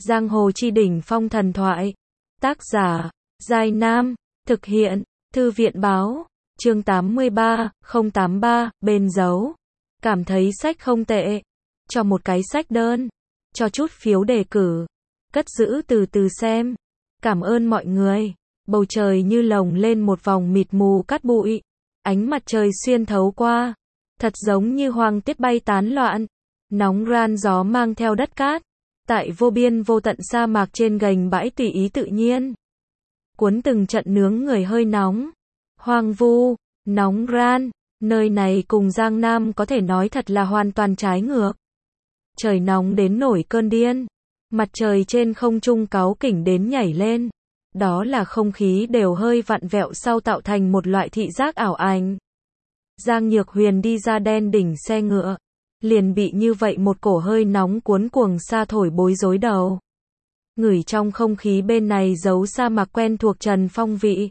Giang hồ chi đỉnh phong thần thoại. Tác giả, Giai Nam. Thực hiện, Thư viện báo. Chương 83, 083, bên dấu. Cảm thấy sách không tệ. Cho một cái sách đơn. Cho chút phiếu đề cử. Cất giữ từ từ xem. Cảm ơn mọi người. Bầu trời như lồng lên một vòng mịt mù cát bụi. Ánh mặt trời xuyên thấu qua. Thật giống như hoang tiết bay tán loạn. Nóng ran gió mang theo đất cát. Tại vô biên vô tận sa mạc trên gành bãi tùy ý tự nhiên. Cuốn từng trận nướng người hơi nóng. Hoang vu, nóng ran. Nơi này cùng Giang Nam có thể nói thật là hoàn toàn trái ngược. Trời nóng đến nổi cơn điên. Mặt trời trên không trung cáu kỉnh đến nhảy lên. Đó là không khí đều hơi vặn vẹo sau tạo thành một loại thị giác ảo ảnh. Giang Nhược Huyền đi ra đen đỉnh xe ngựa. Liền bị như vậy một cổ hơi nóng cuốn cuồng sa thổi bối rối đầu. Ngửi trong không khí bên này giấu sa mạc quen thuộc Trần Phong vị.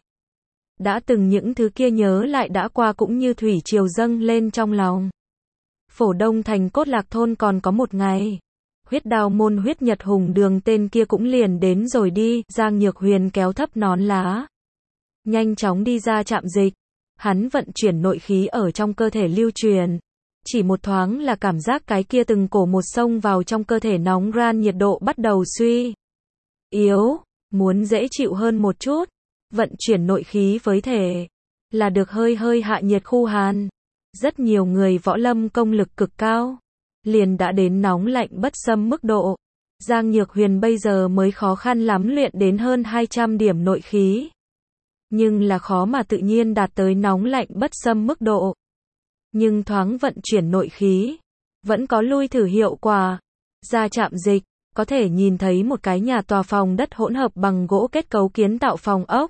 Đã từng những thứ kia nhớ lại đã qua cũng như thủy triều dâng lên trong lòng. Phổ Đông thành Cốt Lạc thôn còn có một ngày. Huyết Đao môn huyết nhật hùng đường tên kia cũng liền đến rồi đi. Giang Nhược Huyền kéo thấp nón lá. Nhanh chóng đi ra trạm dịch. Hắn vận chuyển nội khí ở trong cơ thể lưu truyền. Chỉ một thoáng là cảm giác cái kia từng cổ một xông vào trong cơ thể nóng ran nhiệt độ bắt đầu suy yếu, muốn dễ chịu hơn một chút. Vận chuyển nội khí với thể là được hơi hơi hạ nhiệt khu hàn. Rất nhiều người võ lâm công lực cực cao, liền đã đến nóng lạnh bất xâm mức độ. Giang Nhược Huyền bây giờ mới khó khăn lắm luyện đến hơn 200 điểm nội khí. Nhưng là khó mà tự nhiên đạt tới nóng lạnh bất xâm mức độ. Nhưng thoáng vận chuyển nội khí, vẫn có lui thử hiệu quả. Ra trạm dịch, có thể nhìn thấy một cái nhà tòa phòng đất hỗn hợp bằng gỗ kết cấu kiến tạo phòng ốc.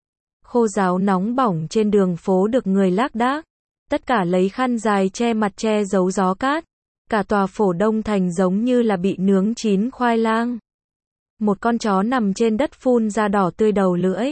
Khô ráo nóng bỏng trên đường phố được người lác đác. Tất cả lấy khăn dài che mặt che giấu gió cát. Cả tòa Phổ Đông thành giống như là bị nướng chín khoai lang. Một con chó nằm trên đất phun ra đỏ tươi đầu lưỡi.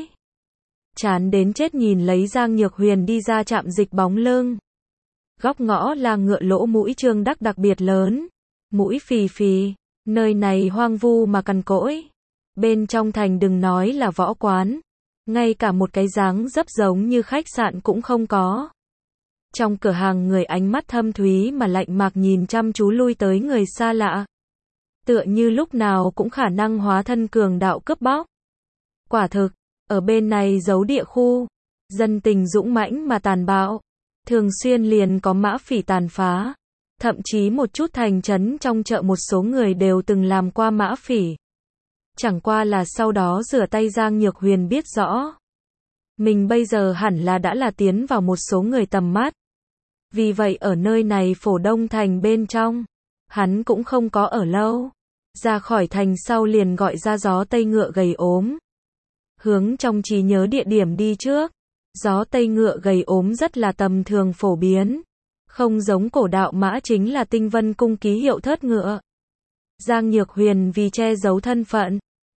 Chán đến chết nhìn lấy Giang Nhược Huyền đi ra trạm dịch bóng lưng. Góc ngõ là ngựa lỗ mũi Trương Đắc đặc biệt lớn. Mũi phì phì. Nơi này hoang vu mà cằn cỗi. Bên trong thành đừng nói là võ quán. Ngay cả một cái dáng dấp giống như khách sạn cũng không có. Trong cửa hàng người ánh mắt thâm thúy mà lạnh mạc nhìn chăm chú lui tới người xa lạ. Tựa như lúc nào cũng khả năng hóa thân cường đạo cướp bóc. Quả thực, ở bên này giấu địa khu. Dân tình dũng mãnh mà tàn bạo. Thường xuyên liền có mã phỉ tàn phá. Thậm chí một chút thành trấn trong chợ một số người đều từng làm qua mã phỉ. Chẳng qua là sau đó rửa tay. Giang Nhược Huyền biết rõ. Mình bây giờ hẳn là đã là tiến vào một số người tầm mắt. Vì vậy ở nơi này Phổ Đông thành bên trong, hắn cũng không có ở lâu. Ra khỏi thành sau liền gọi ra gió Tây ngựa gầy ốm. Hướng trong trí nhớ địa điểm đi trước. Gió Tây ngựa gầy ốm rất là tầm thường phổ biến. Không giống cổ đạo mã chính là Tinh Vân cung ký hiệu thớt ngựa. Giang Nhược Huyền vì che giấu thân phận,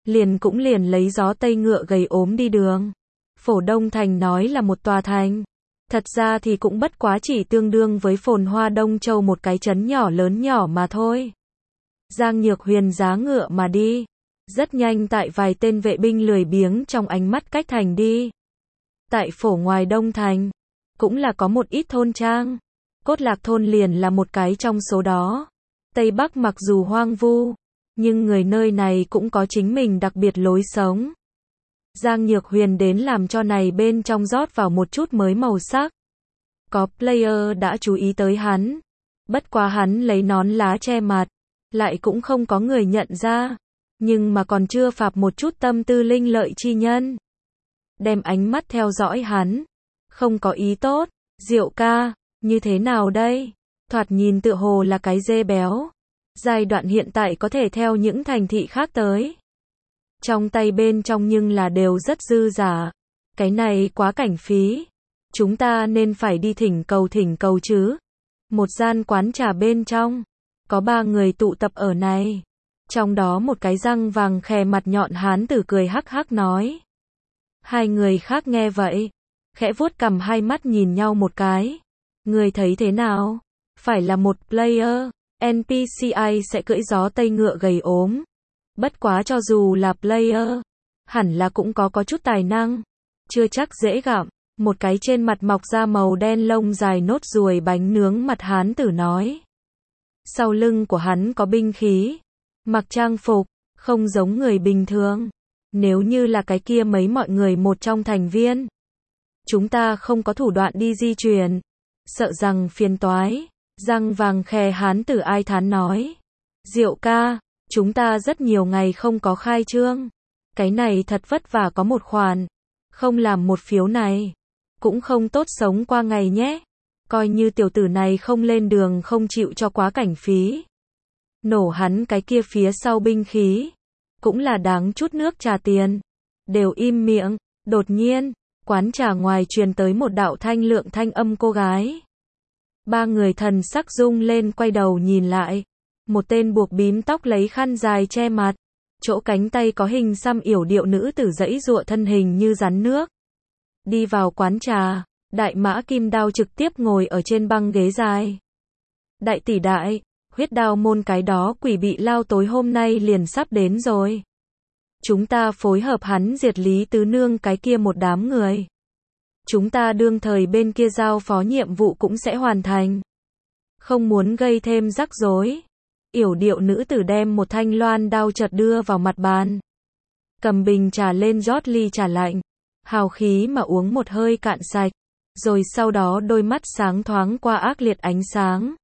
liền lấy gió Tây ngựa gầy ốm đi đường. Phổ Đông thành nói là một tòa thành. Thật ra thì cũng bất quá chỉ tương đương với Phồn Hoa Đông Châu một cái trấn nhỏ lớn nhỏ mà thôi. Giang Nhược Huyền giá ngựa mà đi. Rất nhanh tại vài tên vệ binh lười biếng trong ánh mắt cách thành đi. Tại phổ ngoài Đông thành, cũng là có một ít thôn trang. Cốt Lạc thôn liền là một cái trong số đó. Tây Bắc mặc dù hoang vu, nhưng người nơi này cũng có chính mình đặc biệt lối sống. Giang Nhược Huyền đến làm cho này bên trong rót vào một chút mới màu sắc. Có player đã chú ý tới hắn. Bất quá hắn lấy nón lá che mặt, lại cũng không có người nhận ra. Nhưng mà còn chưa phạp một chút tâm tư linh lợi chi nhân. Đem ánh mắt theo dõi hắn. Không có ý tốt. Diệu ca, như thế nào đây? Thoạt nhìn tựa hồ là cái dê béo. Giai đoạn hiện tại có thể theo những thành thị khác tới. Trong tay bên trong nhưng là đều rất dư giả. Cái này quá cảnh phí. Chúng ta nên phải đi thỉnh cầu chứ. Một gian quán trà bên trong. Có 3 người tụ tập ở này. Trong đó một cái răng vàng khè mặt nhọn hán tử cười hắc hắc nói. Hai người khác nghe vậy. Khẽ vuốt cằm hai mắt nhìn nhau một cái. Người thấy thế nào? Phải là một player, NPCI sẽ cưỡi gió Tây ngựa gầy ốm. Bất quá cho dù là player, hẳn là cũng có chút tài năng. Chưa chắc dễ gặm. Một cái trên mặt mọc da màu đen lông dài nốt ruồi bánh nướng mặt hán tử nói. Sau lưng của hắn có binh khí. Mặc trang phục, không giống người bình thường. Nếu như là cái kia mấy mọi người một trong thành viên. Chúng ta không có thủ đoạn đi di chuyển. Sợ rằng phiền toái. Răng vàng khè hán tử ai thán nói. Diệu ca, chúng ta rất nhiều ngày không có khai trương. Cái này thật vất vả có một khoản. Không làm một phiếu này. Cũng không tốt sống qua ngày nhé. Coi như tiểu tử này không lên đường không chịu cho quá cảnh phí. Nổ hắn cái kia phía sau binh khí. Cũng là đáng chút nước trà tiền. Đều im miệng. Đột nhiên, quán trà ngoài truyền tới một đạo thanh lượng thanh âm cô gái. Ba người thần sắc rung lên quay đầu nhìn lại. Một tên buộc bím tóc lấy khăn dài che mặt. Chỗ cánh tay có hình xăm yểu điệu nữ tử giãy giụa thân hình như rắn nước. Đi vào quán trà, đại mã kim đao trực tiếp ngồi ở trên băng ghế dài. Đại tỷ đại, huyết đao môn cái đó quỷ bị lao tối hôm nay liền sắp đến rồi. Chúng ta phối hợp hắn diệt Lý Tứ Nương cái kia một đám người. Chúng ta đương thời bên kia giao phó nhiệm vụ cũng sẽ hoàn thành. Không muốn gây thêm rắc rối. Yểu điệu nữ tử đem một thanh loan đao chợt đưa vào mặt bàn. Cầm bình trà lên rót ly trà lạnh. Hào khí mà uống một hơi cạn sạch. Rồi sau đó đôi mắt sáng thoáng qua ác liệt ánh sáng.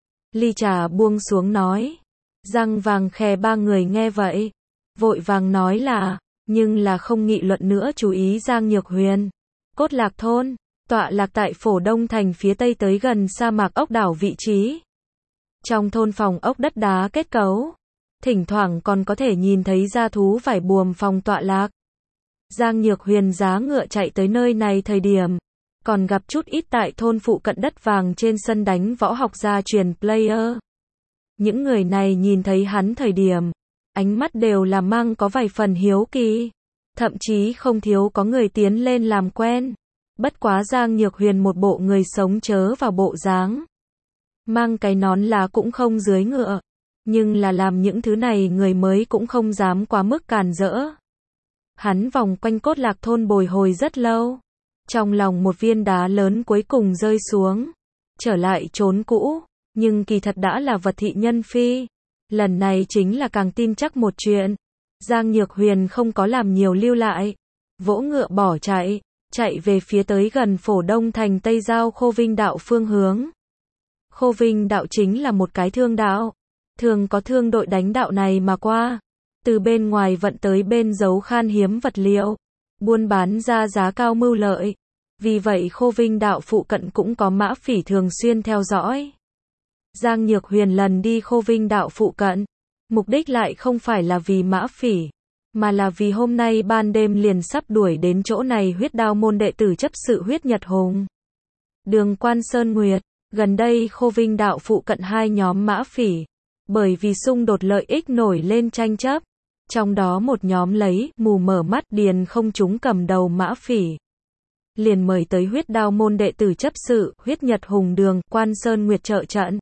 Ly trà buông xuống nói. Răng vàng khè ba người nghe vậy. Vội vàng nói là, nhưng là không nghị luận nữa chú ý Giang Nhược Huyền. Cốt Lạc thôn, tọa lạc tại Phổ Đông thành phía tây tới gần sa mạc ốc đảo vị trí. Trong thôn phòng ốc đất đá kết cấu, thỉnh thoảng còn có thể nhìn thấy gia thú vải buồm phòng tọa lạc. Giang Nhược Huyền giá ngựa chạy tới nơi này thời điểm, còn gặp chút ít tại thôn phụ cận đất vàng trên sân đánh võ học gia truyền player. Những người này nhìn thấy hắn thời điểm, ánh mắt đều là mang có vài phần hiếu kỳ. Thậm chí không thiếu có người tiến lên làm quen. Bất quá Giang Nhược Huyền một bộ người sống chớ vào bộ dáng. Mang cái nón lá cũng không dưới ngựa. Nhưng là làm những thứ này người mới cũng không dám quá mức càn rỡ. Hắn vòng quanh Cốt Lạc thôn bồi hồi rất lâu. Trong lòng một viên đá lớn cuối cùng rơi xuống. Trở lại trốn cũ. Nhưng kỳ thật đã là vật thị nhân phi. Lần này chính là càng tin chắc một chuyện. Giang Nhược Huyền không có làm nhiều lưu lại. Vỗ ngựa bỏ chạy. Chạy về phía tới gần Phổ Đông thành Tây Giao Khô Vinh đạo phương hướng. Khô Vinh đạo chính là một cái thương đạo. Thường có thương đội đánh đạo này mà qua. Từ bên ngoài vận tới bên giấu khan hiếm vật liệu. Buôn bán ra giá cao mưu lợi. Vì vậy Khô Vinh đạo phụ cận cũng có mã phỉ thường xuyên theo dõi. Giang Nhược Huyền lần đi Khô Vinh đạo phụ cận. Mục đích lại không phải là vì mã phỉ. Mà là vì hôm nay ban đêm liền sắp đuổi đến chỗ này huyết đao môn đệ tử chấp sự huyết Nhật Hùng. Đường Quan Sơn Nguyệt. Gần đây Khô Vinh đạo phụ cận hai nhóm mã phỉ. Bởi vì xung đột lợi ích nổi lên tranh chấp. Trong đó một nhóm lấy mù mở mắt điền không chúng cầm đầu mã phỉ. Liền mời tới huyết đao môn đệ tử chấp sự huyết Nhật Hùng Đường Quan Sơn Nguyệt trợ trận.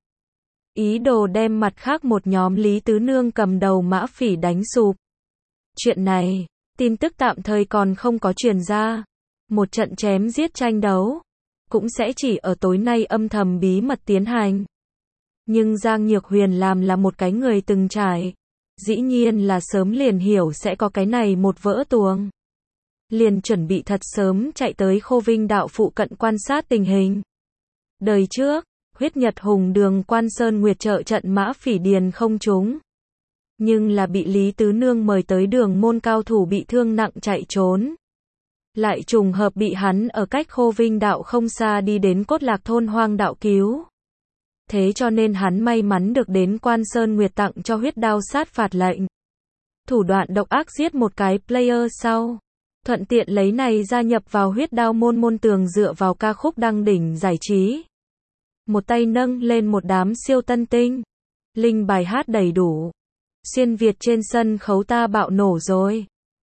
Ý đồ đem mặt khác một nhóm Lý Tứ Nương cầm đầu mã phỉ đánh sụp. Chuyện này, tin tức tạm thời còn không có truyền ra. Một trận chém giết tranh đấu, cũng sẽ chỉ ở tối nay âm thầm bí mật tiến hành. Nhưng Giang Nhược Huyền làm là một cái người từng trải. Dĩ nhiên là sớm liền hiểu sẽ có cái này một vỡ tuồng. Liền chuẩn bị thật sớm chạy tới Khô Vinh đạo phụ cận quan sát tình hình. Đời trước, huyết Nhật Hùng Đường Quan Sơn Nguyệt trợ trận mã phỉ điền không trúng. Nhưng là bị Lý Tứ Nương mời tới đường môn cao thủ bị thương nặng chạy trốn. Lại trùng hợp bị hắn ở cách Khô Vinh đạo không xa đi đến Cốt Lạc thôn hoang đạo cứu. Thế cho nên hắn may mắn được đến Quan Sơn Nguyệt tặng cho huyết đao sát phạt lệnh. Thủ đoạn độc ác giết một cái player sau. Thuận tiện lấy này gia nhập vào huyết đao môn môn tường dựa vào ca khúc đăng đỉnh giải trí. Một tay nâng lên một đám siêu tân tinh. Linh bài hát đầy đủ. Xuyên Việt trên sân khấu ta bạo nổ rồi.